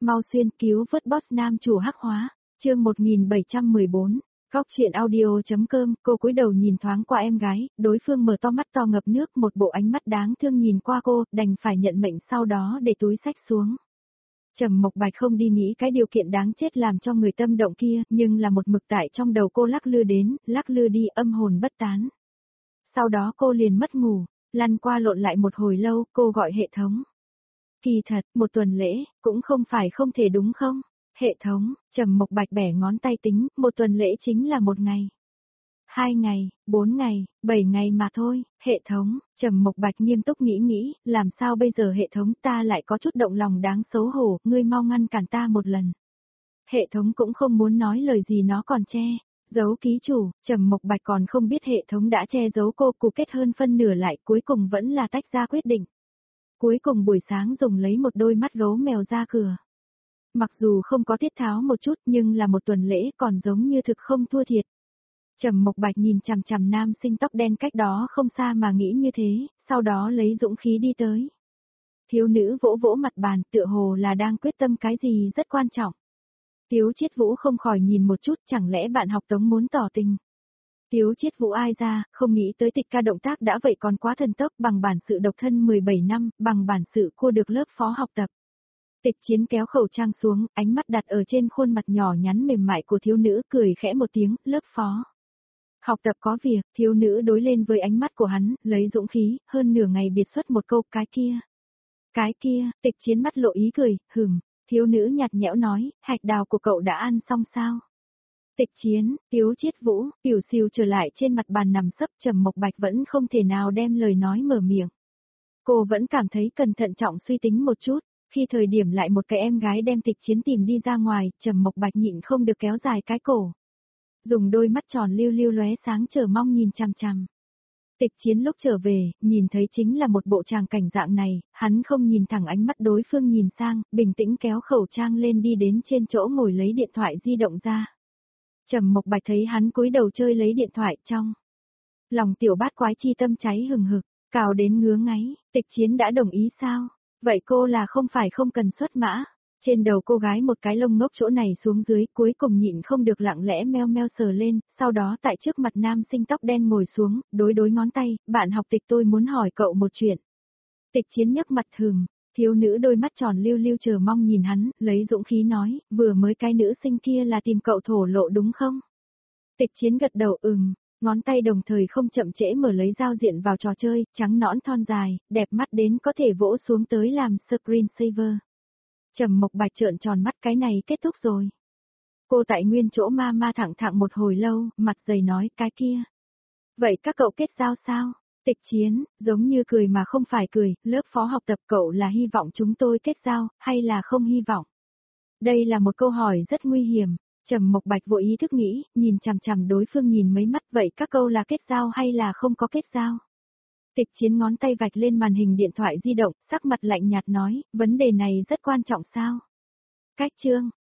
Mau xuyên cứu vớt boss nam chủ hắc hóa, chương 1714. Góc truyện audio.com, cô cúi đầu nhìn thoáng qua em gái, đối phương mở to mắt to ngập nước, một bộ ánh mắt đáng thương nhìn qua cô, đành phải nhận mệnh sau đó để túi xách xuống. Trầm Mộc Bạch không đi nghĩ cái điều kiện đáng chết làm cho người tâm động kia, nhưng là một mực tại trong đầu cô lắc lư đến, lắc lư đi, âm hồn bất tán. Sau đó cô liền mất ngủ, lăn qua lộn lại một hồi lâu, cô gọi hệ thống. Kỳ thật, một tuần lễ, cũng không phải không thể đúng không? Hệ thống, Trầm Mộc Bạch bẻ ngón tay tính, một tuần lễ chính là 1 ngày. 2 ngày, 4 ngày, 7 ngày mà thôi, hệ thống, Trầm Mộc Bạch nghiêm túc nghĩ, làm sao bây giờ hệ thống, ta lại có chút động lòng đáng xấu hổ, ngươi mau ngăn cản ta một lần. Hệ thống cũng không muốn nói lời gì, nó còn che giấu ký chủ, Trầm Mộc Bạch còn không biết hệ thống đã che giấu cô, cụ kết hơn phân nửa lại, cuối cùng vẫn là tách ra quyết định. Cuối cùng buổi sáng dùng lấy một đôi mắt gấu mèo ra cửa. Mặc dù không có tiết tháo một chút nhưng là một tuần lễ còn giống như thực không thua thiệt. Trầm Mộc Bạch nhìn chằm chằm nam sinh tóc đen cách đó không xa mà nghĩ như thế, sau đó lấy dũng khí đi tới. Thiếu nữ vỗ vỗ mặt bàn, tựa hồ là đang quyết tâm cái gì rất quan trọng. Tiếu Chiết Vũ không khỏi nhìn một chút, chẳng lẽ bạn học Tống muốn tỏ tình. Tiếu Chiết Vũ ai ra, không nghĩ tới Tịch ca động tác đã vậy còn quá thần tốc, bằng bản sự độc thân 17 năm, bằng bản sự cua được lớp phó học tập. Tịch Chiến kéo khẩu trang xuống, ánh mắt đặt ở trên khuôn mặt nhỏ nhắn mềm mại của thiếu nữ, cười khẽ một tiếng, lớp phó. Học tập có việc, thiếu nữ đối lên với ánh mắt của hắn, lấy dũng khí, hơn nửa ngày biệt xuất một câu, cái kia. Cái kia, Tịch Chiến mắt lộ ý cười, thiếu nữ nhạt nhẽo nói, hạch đào của cậu đã ăn xong sao? Tịch Chiến, Tiếu Chiết Vũ, Tiểu Siêu trở lại trên mặt bàn nằm sấp, Trầm Mộc Bạch vẫn không thể nào đem lời nói mở miệng. Cô vẫn cảm thấy cần thận trọng suy tính một chút, khi thời điểm lại một cái em gái đem Tịch Chiến tìm đi ra ngoài, Trầm Mộc Bạch nhịn không được kéo dài cái cổ. Dùng đôi mắt tròn lưu lưu lóe sáng chờ mong nhìn chằm chằm. Tịch Chiến lúc trở về, nhìn thấy chính là một bộ tràng cảnh dạng này, hắn không nhìn thẳng ánh mắt đối phương nhìn sang, bình tĩnh kéo khẩu trang lên đi đến trên chỗ ngồi lấy điện thoại di động ra. Trầm Mộc Bạch thấy hắn cúi đầu chơi lấy điện thoại trong. Lòng tiểu bát quái chi tâm cháy hừng hực, cào đến ngứa ngáy, Tịch Chiến đã đồng ý sao? Vậy cô là không phải không cần xuất mã? Trên đầu cô gái một cái lông ngốc chỗ này xuống dưới, cuối cùng nhịn không được lặng lẽ meo meo sờ lên, sau đó tại trước mặt nam sinh tóc đen ngồi xuống, đối ngón tay, bạn học Tịch tôi muốn hỏi cậu một chuyện. Tịch Chiến nhấc mặt thiếu nữ đôi mắt tròn lưu lưu chờ mong nhìn hắn, lấy dũng khí nói, vừa mới cái nữ sinh kia là tìm cậu thổ lộ đúng không? Tịch Chiến gật đầu ngón tay đồng thời không chậm trễ mở lấy giao diện vào trò chơi, trắng nõn thon dài, đẹp mắt đến có thể vỗ xuống tới làm screensaver. Trầm Mộc Bạch trợn tròn mắt, cái này kết thúc rồi. Cô tại nguyên chỗ ma thẳng một hồi lâu, mặt dày nói, cái kia. Vậy các cậu kết giao sao? Tịch Chiến, giống như cười mà không phải cười, lớp phó học tập cậu là hy vọng chúng tôi kết giao, hay là không hy vọng? Đây là một câu hỏi rất nguy hiểm. Trầm Mộc Bạch vô ý thức nghĩ, nhìn chằm chằm đối phương nhìn mấy mắt, vậy các câu là kết giao hay là không có kết giao? Tịch Chiến ngón tay vạch lên màn hình điện thoại di động, sắc mặt lạnh nhạt nói, vấn đề này rất quan trọng sao? Cách chương,